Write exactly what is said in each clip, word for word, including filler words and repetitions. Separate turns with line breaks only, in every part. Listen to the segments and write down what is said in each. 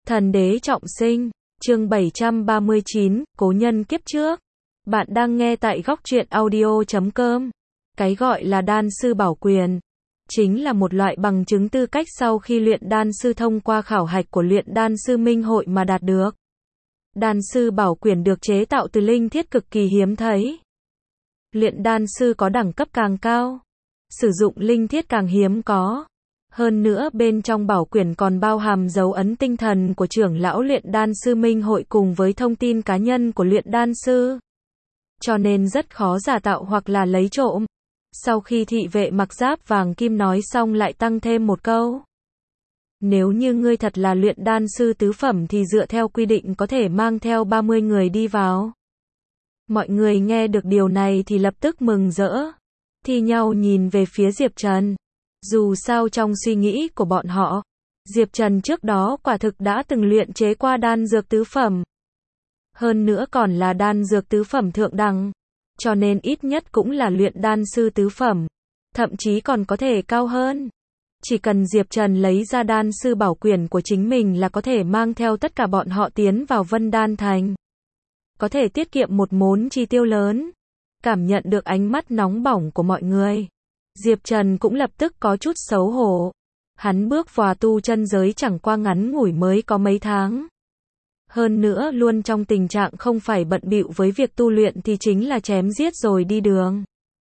Thần đế trọng sinh, chương bảy trăm ba mươi chín, cố nhân kiếp trước. Bạn đang nghe tại góc truyện audio chấm com. Cái gọi là đan sư bảo quyền, chính là một loại bằng chứng tư cách sau khi luyện đan sư thông qua khảo hạch của luyện đan sư minh hội mà đạt được. Đan sư bảo quyền được chế tạo từ linh thiết cực kỳ hiếm thấy. Luyện đan sư có đẳng cấp càng cao, sử dụng linh thiết càng hiếm có. Hơn nữa bên trong bảo quyển còn bao hàm dấu ấn tinh thần của trưởng lão luyện đan sư minh hội cùng với thông tin cá nhân của luyện đan sư. Cho nên rất khó giả tạo hoặc là lấy trộm. Sau khi thị vệ mặc giáp vàng kim nói xong lại tăng thêm một câu. Nếu như ngươi thật là luyện đan sư tứ phẩm thì dựa theo quy định có thể mang theo ba mươi người đi vào. Mọi người nghe được điều này thì lập tức mừng rỡ, thi nhau nhìn về phía Diệp Trần. Dù sao trong suy nghĩ của bọn họ, Diệp Trần trước đó quả thực đã từng luyện chế qua đan dược tứ phẩm. Hơn nữa còn là đan dược tứ phẩm thượng đẳng, cho nên ít nhất cũng là luyện đan sư tứ phẩm, thậm chí còn có thể cao hơn. Chỉ cần Diệp Trần lấy ra đan sư bảo quyển của chính mình là có thể mang theo tất cả bọn họ tiến vào Vân Đan Thành. Có thể tiết kiệm một món chi tiêu lớn. Cảm nhận được ánh mắt nóng bỏng của mọi người, Diệp Trần cũng lập tức có chút xấu hổ. Hắn bước vào tu chân giới chẳng qua ngắn ngủi mới có mấy tháng. Hơn nữa luôn trong tình trạng không phải bận bịu với việc tu luyện thì chính là chém giết rồi đi đường.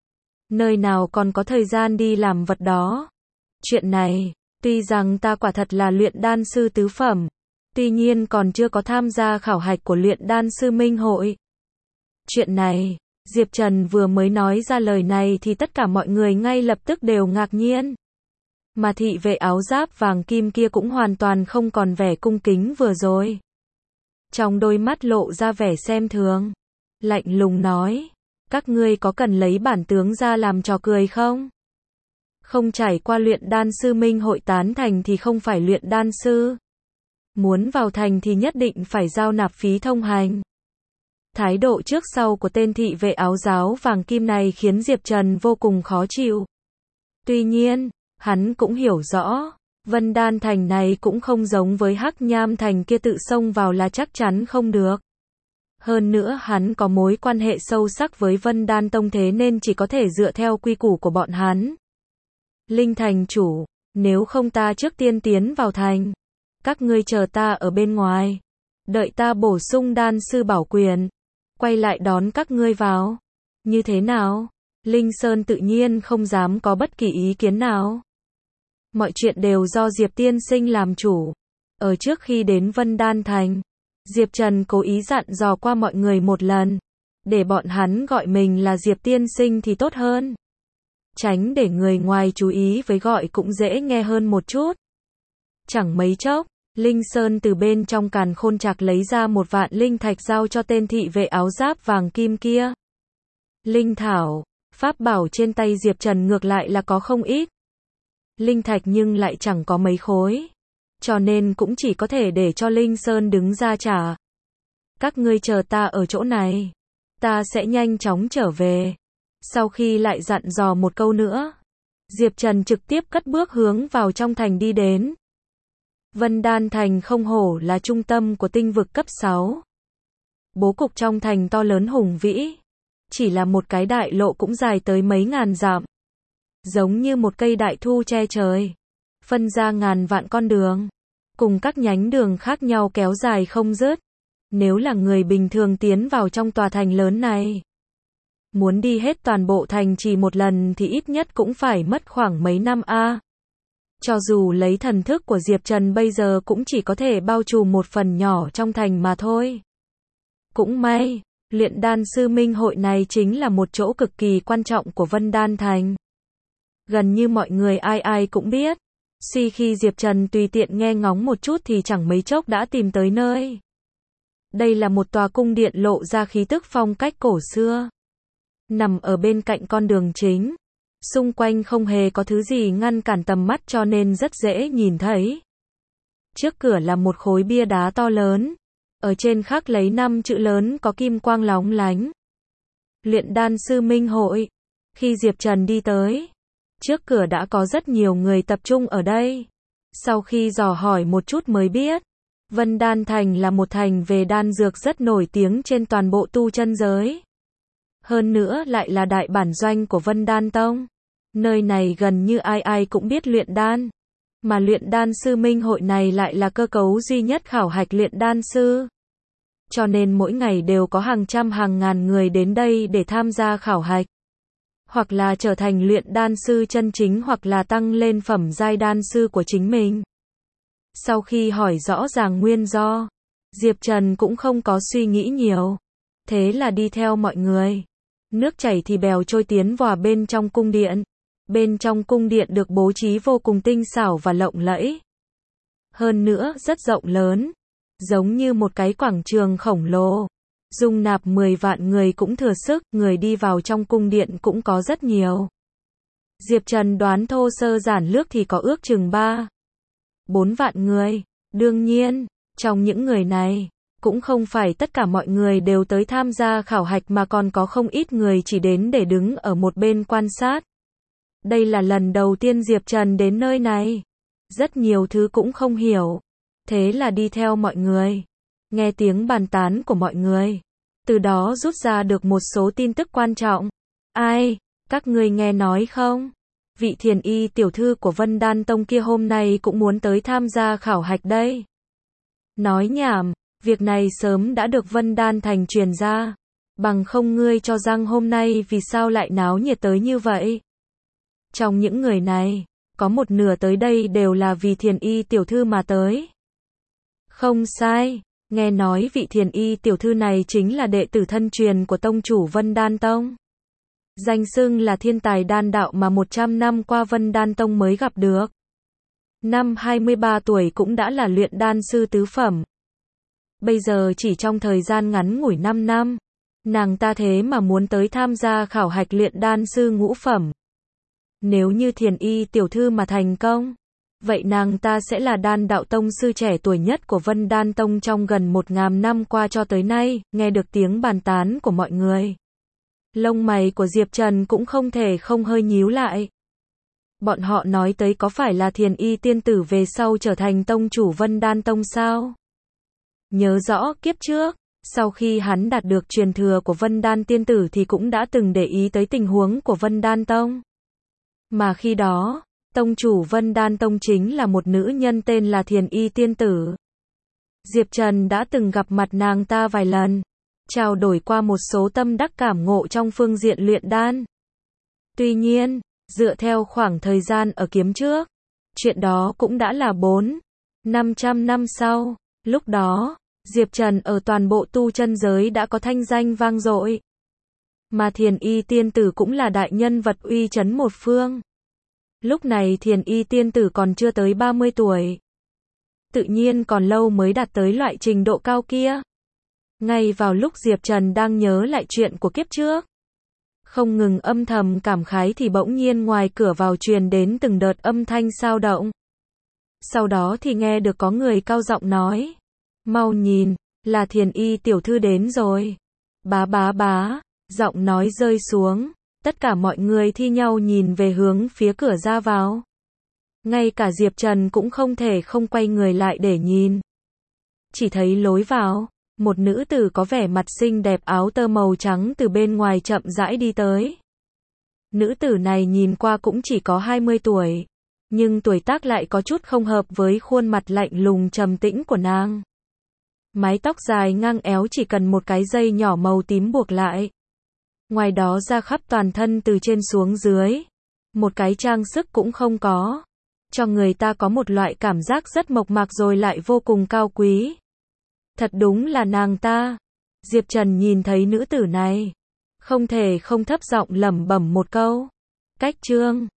Nơi nào còn có thời gian đi làm vật đó. Chuyện này, tuy rằng ta quả thật là luyện đan sư tứ phẩm, tuy nhiên còn chưa có tham gia khảo hạch của luyện đan sư minh hội. Chuyện này, Diệp Trần vừa mới nói ra lời này thì tất cả mọi người ngay lập tức đều ngạc nhiên. Mà thị vệ áo giáp vàng kim kia cũng hoàn toàn không còn vẻ cung kính vừa rồi. Trong đôi mắt lộ ra vẻ xem thường, lạnh lùng nói, các ngươi có cần lấy bản tướng ra làm trò cười không? Không trải qua luyện đan sư minh hội tán thành thì không phải luyện đan sư. Muốn vào thành thì nhất định phải giao nạp phí thông hành. Thái độ trước sau của tên thị vệ áo giáo vàng kim này khiến Diệp Trần vô cùng khó chịu. Tuy nhiên, hắn cũng hiểu rõ, Vân Đan Thành này cũng không giống với Hắc Nham Thành kia tự xông vào là chắc chắn không được. Hơn nữa hắn có mối quan hệ sâu sắc với Vân Đan Tông thế nên chỉ có thể dựa theo quy củ của bọn hắn. Linh thành chủ, nếu không ta trước tiên tiến vào thành. Các ngươi chờ ta ở bên ngoài. Đợi ta bổ sung đan sư bảo quyền. Quay lại đón các ngươi vào. Như thế nào? Linh Sơn tự nhiên không dám có bất kỳ ý kiến nào. Mọi chuyện đều do Diệp Tiên Sinh làm chủ. Ở trước khi đến Vân Đan Thành, Diệp Trần cố ý dặn dò qua mọi người một lần. Để bọn hắn gọi mình là Diệp Tiên Sinh thì tốt hơn. Tránh để người ngoài chú ý với gọi cũng dễ nghe hơn một chút. Chẳng mấy chốc, Linh Sơn từ bên trong càn khôn trạc lấy ra một vạn linh thạch giao cho tên thị vệ áo giáp vàng kim kia. Linh thảo, pháp bảo trên tay Diệp Trần ngược lại là có không ít. Linh thạch nhưng lại chẳng có mấy khối. Cho nên cũng chỉ có thể để cho Linh Sơn đứng ra trả. Các ngươi chờ ta ở chỗ này. Ta sẽ nhanh chóng trở về. Sau khi lại dặn dò một câu nữa, Diệp Trần trực tiếp cất bước hướng vào trong thành đi đến. Vân Đan Thành không hổ là trung tâm của tinh vực cấp sáu. Bố cục trong thành to lớn hùng vĩ. Chỉ là một cái đại lộ cũng dài tới mấy ngàn dặm. Giống như một cây đại thụ che trời. Phân ra ngàn vạn con đường. Cùng các nhánh đường khác nhau kéo dài không dứt. Nếu là người bình thường tiến vào trong tòa thành lớn này, muốn đi hết toàn bộ thành chỉ một lần thì ít nhất cũng phải mất khoảng mấy năm a. Cho dù lấy thần thức của Diệp Trần bây giờ cũng chỉ có thể bao trùm một phần nhỏ trong thành mà thôi. Cũng may, luyện đan sư minh hội này chính là một chỗ cực kỳ quan trọng của Vân Đan Thành. Gần như mọi người ai ai cũng biết. Suy khi Diệp Trần tùy tiện nghe ngóng một chút thì chẳng mấy chốc đã tìm tới nơi. Đây là một tòa cung điện lộ ra khí tức phong cách cổ xưa. Nằm ở bên cạnh con đường chính. Xung quanh không hề có thứ gì ngăn cản tầm mắt cho nên rất dễ nhìn thấy. Trước cửa là một khối bia đá to lớn. Ở trên khắc lấy năm chữ lớn có kim quang lóng lánh. Luyện đan sư minh hội. Khi Diệp Trần đi tới, trước cửa đã có rất nhiều người tập trung ở đây. Sau khi dò hỏi một chút mới biết, Vân Đan Thành là một thành về đan dược rất nổi tiếng trên toàn bộ tu chân giới. Hơn nữa lại là đại bản doanh của Vân Đan Tông. Nơi này gần như ai ai cũng biết luyện đan. Mà luyện đan sư minh hội này lại là cơ cấu duy nhất khảo hạch luyện đan sư. Cho nên mỗi ngày đều có hàng trăm hàng ngàn người đến đây để tham gia khảo hạch. Hoặc là trở thành luyện đan sư chân chính hoặc là tăng lên phẩm giai đan sư của chính mình. Sau khi hỏi rõ ràng nguyên do, Diệp Trần cũng không có suy nghĩ nhiều. Thế là đi theo mọi người. Nước chảy thì bèo trôi tiến vào bên trong cung điện. Bên trong cung điện được bố trí vô cùng tinh xảo và lộng lẫy. Hơn nữa rất rộng lớn. Giống như một cái quảng trường khổng lồ. Dung nạp mười vạn người cũng thừa sức, người đi vào trong cung điện cũng có rất nhiều. Diệp Trần đoán thô sơ giản lược thì có ước chừng ba, bốn vạn người. Đương nhiên, trong những người này, cũng không phải tất cả mọi người đều tới tham gia khảo hạch mà còn có không ít người chỉ đến để đứng ở một bên quan sát. Đây là lần đầu tiên Diệp Trần đến nơi này. Rất nhiều thứ cũng không hiểu. Thế là đi theo mọi người. Nghe tiếng bàn tán của mọi người. Từ đó rút ra được một số tin tức quan trọng. Ai, các ngươi nghe nói không? Vị Thiền Y tiểu thư của Vân Đan Tông kia hôm nay cũng muốn tới tham gia khảo hạch đây. Nói nhảm, việc này sớm đã được Vân Đan Thành truyền ra. Bằng không ngươi cho rằng hôm nay vì sao lại náo nhiệt tới như vậy? Trong những người này, có một nửa tới đây đều là vì Thiền Y tiểu thư mà tới. Không sai, nghe nói vị Thiền Y tiểu thư này chính là đệ tử thân truyền của tông chủ Vân Đan Tông. Danh xưng là thiên tài đan đạo mà một trăm năm qua Vân Đan Tông mới gặp được. Năm hai mươi ba tuổi cũng đã là luyện đan sư tứ phẩm. Bây giờ chỉ trong thời gian ngắn ngủi năm năm, nàng ta thế mà muốn tới tham gia khảo hạch luyện đan sư ngũ phẩm. Nếu như Thiền Y tiểu thư mà thành công, vậy nàng ta sẽ là đan đạo tông sư trẻ tuổi nhất của Vân Đan Tông trong gần một ngàn năm qua cho tới nay. Nghe được tiếng bàn tán của mọi người, lông mày của Diệp Trần cũng không thể không hơi nhíu lại. Bọn họ nói tới có phải là Thiền Y tiên tử về sau trở thành tông chủ Vân Đan Tông sao? Nhớ rõ kiếp trước, sau khi hắn đạt được truyền thừa của Vân Đan tiên tử thì cũng đã từng để ý tới tình huống của Vân Đan Tông. Mà khi đó, tông chủ Vân Đan Tông chính là một nữ nhân tên là Thiền Y tiên tử. Diệp Trần đã từng gặp mặt nàng ta vài lần, trao đổi qua một số tâm đắc cảm ngộ trong phương diện luyện đan. Tuy nhiên, dựa theo khoảng thời gian ở kiếm trước, chuyện đó cũng đã là bốn, năm trăm năm sau. Lúc đó, Diệp Trần ở toàn bộ tu chân giới đã có thanh danh vang dội. Mà Thiền Y tiên tử cũng là đại nhân vật uy chấn một phương. Lúc này Thiền Y tiên tử còn chưa tới ba mươi tuổi. Tự nhiên còn lâu mới đạt tới loại trình độ cao kia. Ngay vào lúc Diệp Trần đang nhớ lại chuyện của kiếp trước, không ngừng âm thầm cảm khái thì bỗng nhiên ngoài cửa vào truyền đến từng đợt âm thanh xao động. Sau đó thì nghe được có người cao giọng nói, mau nhìn, là Thiền Y tiểu thư đến rồi. Bá bá bá, giọng nói rơi xuống, tất cả mọi người thi nhau nhìn về hướng phía cửa ra vào. Ngay cả Diệp Trần cũng không thể không quay người lại để nhìn. Chỉ thấy lối vào, một nữ tử có vẻ mặt xinh đẹp áo tơ màu trắng từ bên ngoài chậm rãi đi tới. Nữ tử này nhìn qua cũng chỉ có hai mươi tuổi, nhưng tuổi tác lại có chút không hợp với khuôn mặt lạnh lùng trầm tĩnh của nàng. Mái tóc dài ngang éo chỉ cần một cái dây nhỏ màu tím buộc lại. Ngoài đó ra khắp toàn thân từ trên xuống dưới, một cái trang sức cũng không có, cho người ta có một loại cảm giác rất mộc mạc rồi lại vô cùng cao quý. Thật đúng là nàng ta. Diệp Trần nhìn thấy nữ tử này, không thể không thấp giọng lẩm bẩm một câu. Cách chương